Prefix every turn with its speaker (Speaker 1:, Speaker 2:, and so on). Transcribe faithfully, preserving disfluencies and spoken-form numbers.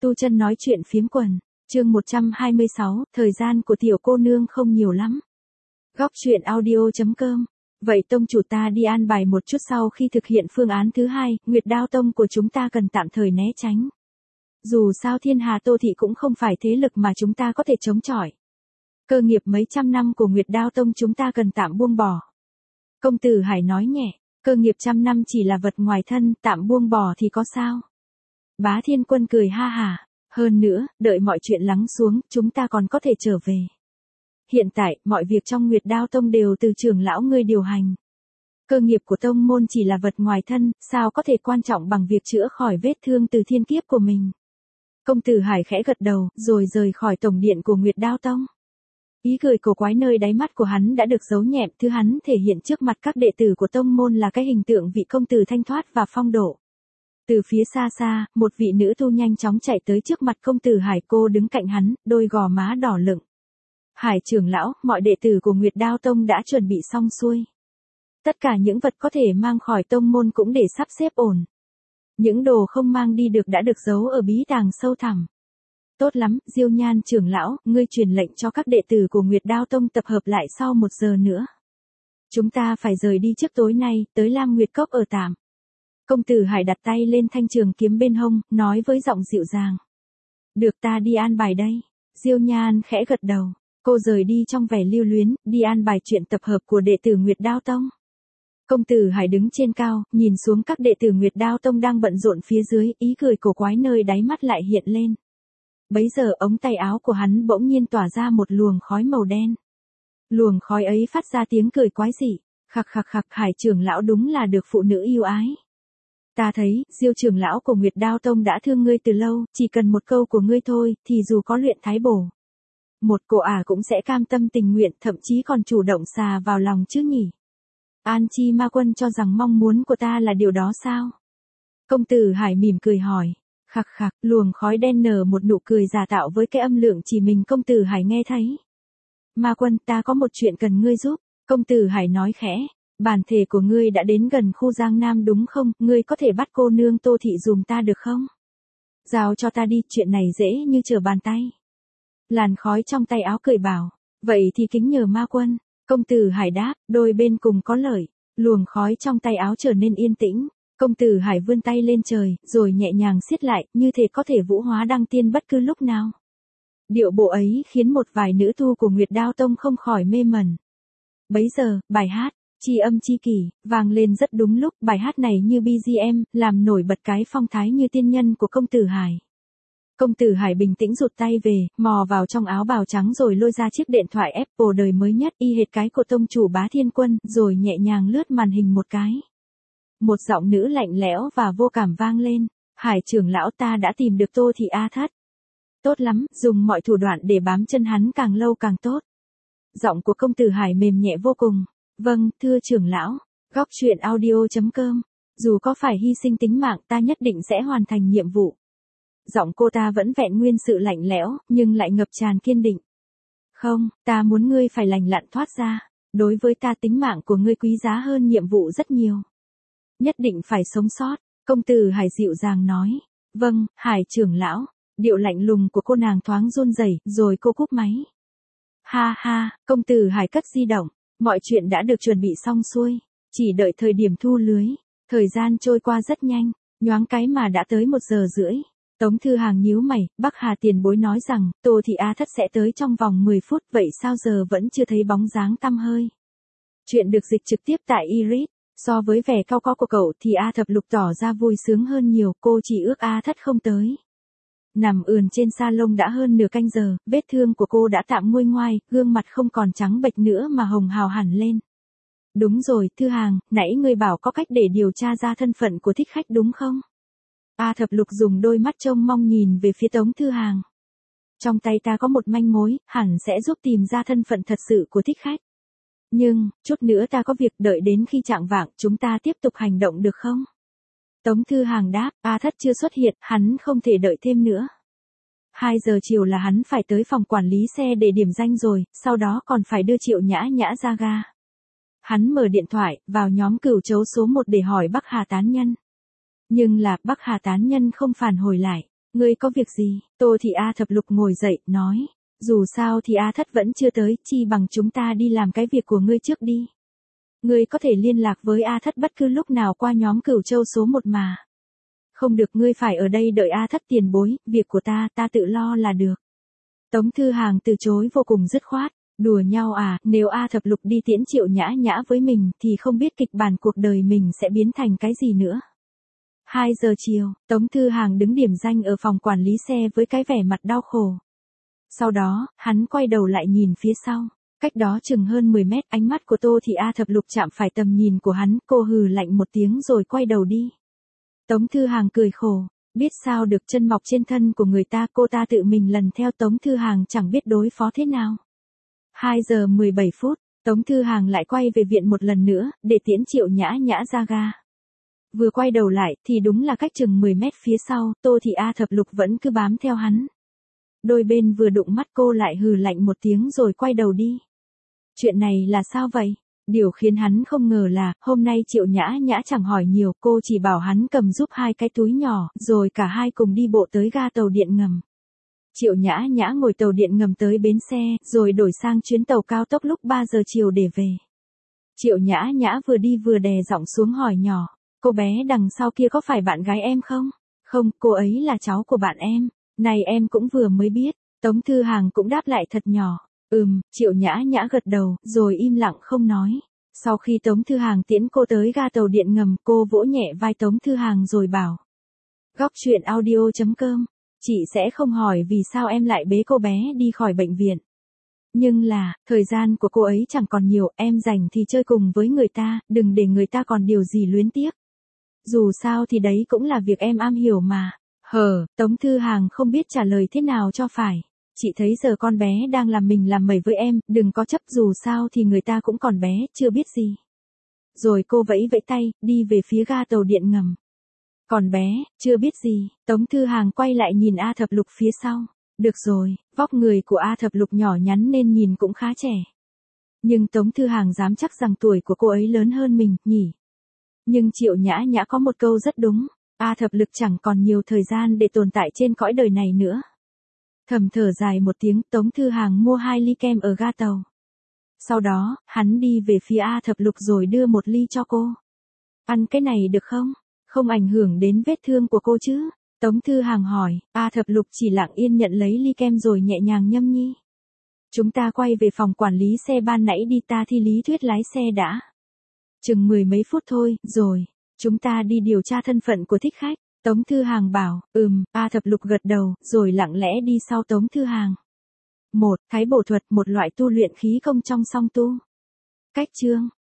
Speaker 1: Tu chân nói chuyện phiếm quần, chương một trăm hai mươi sáu, thời gian của tiểu cô nương không nhiều lắm. Góc truyện audio.com. Vậy tông chủ ta đi an bài một chút, sau khi thực hiện phương án thứ hai, Nguyệt Đao tông của chúng ta cần tạm thời né tránh. Dù sao Thiên Hà Tô thị cũng không phải thế lực mà chúng ta có thể chống chọi. Cơ nghiệp mấy trăm năm của Nguyệt Đao tông chúng ta cần tạm buông bỏ. Công tử Hải nói nhẹ, cơ nghiệp trăm năm chỉ là vật ngoài thân, tạm buông bỏ thì có sao? Bá Thiên Quân cười ha hả, hơn nữa, đợi mọi chuyện lắng xuống, chúng ta còn có thể trở về. Hiện tại, mọi việc trong Nguyệt Đao tông đều từ trưởng lão ngươi điều hành. Cơ nghiệp của tông môn chỉ là vật ngoài thân, sao có thể quan trọng bằng việc chữa khỏi vết thương từ thiên kiếp của mình. Công tử Hải khẽ gật đầu, rồi rời khỏi tổng điện của Nguyệt Đao tông. Ý cười cổ quái nơi đáy mắt của hắn đã được giấu nhẹm, thứ hắn thể hiện trước mặt các đệ tử của tông môn là cái hình tượng vị công tử thanh thoát và phong độ. Từ phía xa xa, một vị nữ tu nhanh chóng chạy tới trước mặt công tử Hải, cô đứng cạnh hắn, đôi gò má đỏ lựng. Hải trưởng lão, mọi đệ tử của Nguyệt Đao tông đã chuẩn bị xong xuôi. Tất cả những vật có thể mang khỏi tông môn cũng để sắp xếp ổn. Những đồ không mang đi được đã được giấu ở bí tàng sâu thẳm. Tốt lắm, Diêu Nhan trưởng lão, ngươi truyền lệnh cho các đệ tử của Nguyệt Đao tông tập hợp lại sau một giờ nữa. Chúng ta phải rời đi trước tối nay, tới Lam Nguyệt Cốc ở tạm. Công tử Hải đặt tay lên thanh trường kiếm bên hông, nói với giọng dịu dàng. Được, ta đi an bài đây. Diêu Nhan khẽ gật đầu. Cô rời đi trong vẻ lưu luyến, đi an bài chuyện tập hợp của đệ tử Nguyệt Đao tông. Công tử Hải đứng trên cao, nhìn xuống các đệ tử Nguyệt Đao tông đang bận rộn phía dưới, ý cười cổ quái nơi đáy mắt lại hiện lên. Bấy giờ ống tay áo của hắn bỗng nhiên tỏa ra một luồng khói màu đen. Luồng khói ấy phát ra tiếng cười quái dị. Khặc khặc khặc, Hải trưởng lão đúng là được phụ nữ yêu ái. Ta thấy, Diêu trưởng lão của Nguyệt Đao tông đã thương ngươi từ lâu, chỉ cần một câu của ngươi thôi, thì dù có luyện thái bổ. Một cô ả cũng sẽ cam tâm tình nguyện, thậm chí còn chủ động xà vào lòng chứ nhỉ. An Chi Ma Quân cho rằng mong muốn của ta là điều đó sao? Công tử Hải mỉm cười hỏi. Khặc khặc, luồng khói đen nở một nụ cười giả tạo với cái âm lượng chỉ mình công tử Hải nghe thấy. Ma Quân, ta có một chuyện cần ngươi giúp. Công tử Hải nói khẽ. Bản thể của ngươi đã đến gần khu Giang Nam đúng không? Ngươi có thể bắt cô nương Tô thị dùm ta được không? Giao cho ta đi, chuyện này dễ như trở bàn tay. Làn khói trong tay áo cười bảo. Vậy thì kính nhờ Ma Quân. Công tử Hải đáp, đôi bên cùng có lợi. Luồng khói trong tay áo trở nên yên tĩnh. Công tử Hải vươn tay lên trời, rồi nhẹ nhàng siết lại, như thể có thể vũ hóa đăng tiên bất cứ lúc nào. Điệu bộ ấy khiến một vài nữ tu của Nguyệt Đao tông không khỏi mê mẩn. Bấy giờ, bài hát Chi âm chi kỷ vang lên rất đúng lúc, bài hát này như bê giê em, làm nổi bật cái phong thái như tiên nhân của công tử Hải. Công tử Hải bình tĩnh rụt tay về, mò vào trong áo bào trắng rồi lôi ra chiếc điện thoại Apple đời mới nhất y hệt cái của tông chủ Bá Thiên Quân, rồi nhẹ nhàng lướt màn hình một cái. Một giọng nữ lạnh lẽo và vô cảm vang lên. Hải trưởng lão, ta đã tìm được Tô thị A Thất. Tốt lắm, dùng mọi thủ đoạn để bám chân hắn càng lâu càng tốt. Giọng của công tử Hải mềm nhẹ vô cùng. Vâng, thưa trưởng lão. Góc truyện audio.com. Dù có phải hy sinh tính mạng, ta nhất định sẽ hoàn thành nhiệm vụ. Giọng cô ta vẫn vẹn nguyên sự lạnh lẽo, nhưng lại ngập tràn kiên định. Không, ta muốn ngươi phải lành lặn thoát ra. Đối với ta tính mạng của ngươi quý giá hơn nhiệm vụ rất nhiều. Nhất định phải sống sót. Công tử Hải dịu dàng nói. Vâng, Hải trưởng lão. Điệu lạnh lùng của cô nàng thoáng run rẩy, rồi cô cúp máy. Ha ha, công tử Hải cất di động. Mọi chuyện đã được chuẩn bị xong xuôi. Chỉ đợi thời điểm thu lưới. Thời gian trôi qua rất nhanh. Nhoáng cái mà đã tới một giờ rưỡi. Tống Thư Hàng nhíu mày, Bắc Hà tiền bối nói rằng, Tô thị A Thất sẽ tới trong vòng mười phút, vậy sao giờ vẫn chưa thấy bóng dáng tăm hơi? Chuyện được dịch trực tiếp tại Iris. So với vẻ cao có của cậu thì A Thập Lục tỏ ra vui sướng hơn nhiều, cô chỉ ước A Thất không tới. Nằm ườn trên salon đã hơn nửa canh giờ, vết thương của cô đã tạm nguôi ngoai, gương mặt không còn trắng bệch nữa mà hồng hào hẳn lên. Đúng rồi, Thư Hàng, nãy ngươi bảo có cách để điều tra ra thân phận của thích khách đúng không? A Thập Lục dùng đôi mắt trông mong nhìn về phía Tống Thư Hàng. Trong tay ta có một manh mối, hẳn sẽ giúp tìm ra thân phận thật sự của thích khách. Nhưng, chút nữa ta có việc, đợi đến khi chạng vạng, chúng ta tiếp tục hành động được không? Tống Thư Hàng đáp, A Thất chưa xuất hiện, hắn không thể đợi thêm nữa. Hai giờ chiều là hắn phải tới phòng quản lý xe để điểm danh rồi, sau đó còn phải đưa Triệu Nhã Nhã ra ga. Hắn mở điện thoại, vào nhóm cửu chấu số một để hỏi Bắc Hà tán nhân. Nhưng là, Bắc Hà tán nhân không phản hồi lại. Ngươi có việc gì? Tô Thị A Thập Lục ngồi dậy, nói. Dù sao thì A Thất vẫn chưa tới, chi bằng chúng ta đi làm cái việc của ngươi trước đi. Ngươi có thể liên lạc với A Thất bất cứ lúc nào qua nhóm Cửu Châu số một mà. Không được, ngươi phải ở đây đợi A Thất tiền bối, việc của ta, ta tự lo là được. Tống Thư Hàng từ chối vô cùng dứt khoát. Đùa nhau à, nếu A Thập Lục đi tiễn Triệu Nhã Nhã với mình thì không biết kịch bản cuộc đời mình sẽ biến thành cái gì nữa. hai giờ chiều, Tống Thư Hàng đứng điểm danh ở phòng quản lý xe với cái vẻ mặt đau khổ. Sau đó, hắn quay đầu lại nhìn phía sau. Cách đó chừng hơn mười mét, ánh mắt của Tô Thị A Thập Lục chạm phải tầm nhìn của hắn, cô hừ lạnh một tiếng rồi quay đầu đi. Tống Thư Hàng cười khổ, biết sao được, chân mọc trên thân của người ta, cô ta tự mình lần theo Tống Thư Hàng chẳng biết đối phó thế nào. hai giờ mười bảy phút, Tống Thư Hàng lại quay về viện một lần nữa, để tiễn Triệu Nhã Nhã ra ga. Vừa quay đầu lại, thì đúng là cách chừng mười mét phía sau, Tô Thị A Thập Lục vẫn cứ bám theo hắn. Đôi bên vừa đụng mắt, cô lại hừ lạnh một tiếng rồi quay đầu đi. Chuyện này là sao vậy? Điều khiến hắn không ngờ là, hôm nay Triệu Nhã Nhã chẳng hỏi nhiều, cô chỉ bảo hắn cầm giúp hai cái túi nhỏ, rồi cả hai cùng đi bộ tới ga tàu điện ngầm. Triệu Nhã Nhã ngồi tàu điện ngầm tới bến xe, rồi đổi sang chuyến tàu cao tốc lúc ba giờ chiều để về. Triệu Nhã Nhã vừa đi vừa đè giọng xuống hỏi nhỏ, cô bé đằng sau kia có phải bạn gái em không? Không, cô ấy là cháu của bạn em. Này em cũng vừa mới biết. Tống Thư Hàng cũng đáp lại thật nhỏ. Ừm, Triệu Nhã Nhã gật đầu, rồi im lặng không nói. Sau khi Tống Thư Hàng tiễn cô tới ga tàu điện ngầm, cô vỗ nhẹ vai Tống Thư Hàng rồi bảo. Góc truyện audio chấm com. Chị sẽ không hỏi vì sao em lại bế cô bé đi khỏi bệnh viện. Nhưng là, thời gian của cô ấy chẳng còn nhiều, em rảnh thì chơi cùng với người ta, đừng để người ta còn điều gì luyến tiếc. Dù sao thì đấy cũng là việc em am hiểu mà. Hờ, Tống Thư Hàng không biết trả lời thế nào cho phải. Chị thấy giờ con bé đang làm mình làm mẩy với em, đừng có chấp, dù sao thì người ta cũng còn bé, chưa biết gì. Rồi cô vẫy vẫy tay, đi về phía ga tàu điện ngầm. Còn bé, chưa biết gì, Tống Thư Hàng quay lại nhìn A Thập Lục phía sau. Được rồi, vóc người của A Thập Lục nhỏ nhắn nên nhìn cũng khá trẻ. Nhưng Tống Thư Hàng dám chắc rằng tuổi của cô ấy lớn hơn mình, nhỉ. Nhưng Triệu Nhã Nhã có một câu rất đúng, A Thập Lục chẳng còn nhiều thời gian để tồn tại trên cõi đời này nữa. Thầm thở dài một tiếng, Tống Thư Hàng mua hai ly kem ở ga tàu. Sau đó, hắn đi về phía A Thập Lục rồi đưa một ly cho cô. Ăn cái này được không? Không ảnh hưởng đến vết thương của cô chứ? Tống Thư Hàng hỏi. A Thập Lục chỉ lặng yên nhận lấy ly kem rồi nhẹ nhàng nhâm nhi. Chúng ta quay về phòng quản lý xe, ban nãy đi ta thi lý thuyết lái xe đã. Chừng mười mấy phút thôi, rồi. Chúng ta đi điều tra thân phận của thích khách. Tống Thư Hàng bảo, ừm, A Thập Lục gật đầu, rồi lặng lẽ đi sau Tống Thư Hàng. một. Thái bổ thuật, một loại tu luyện khí công trong song tu. Cách chương.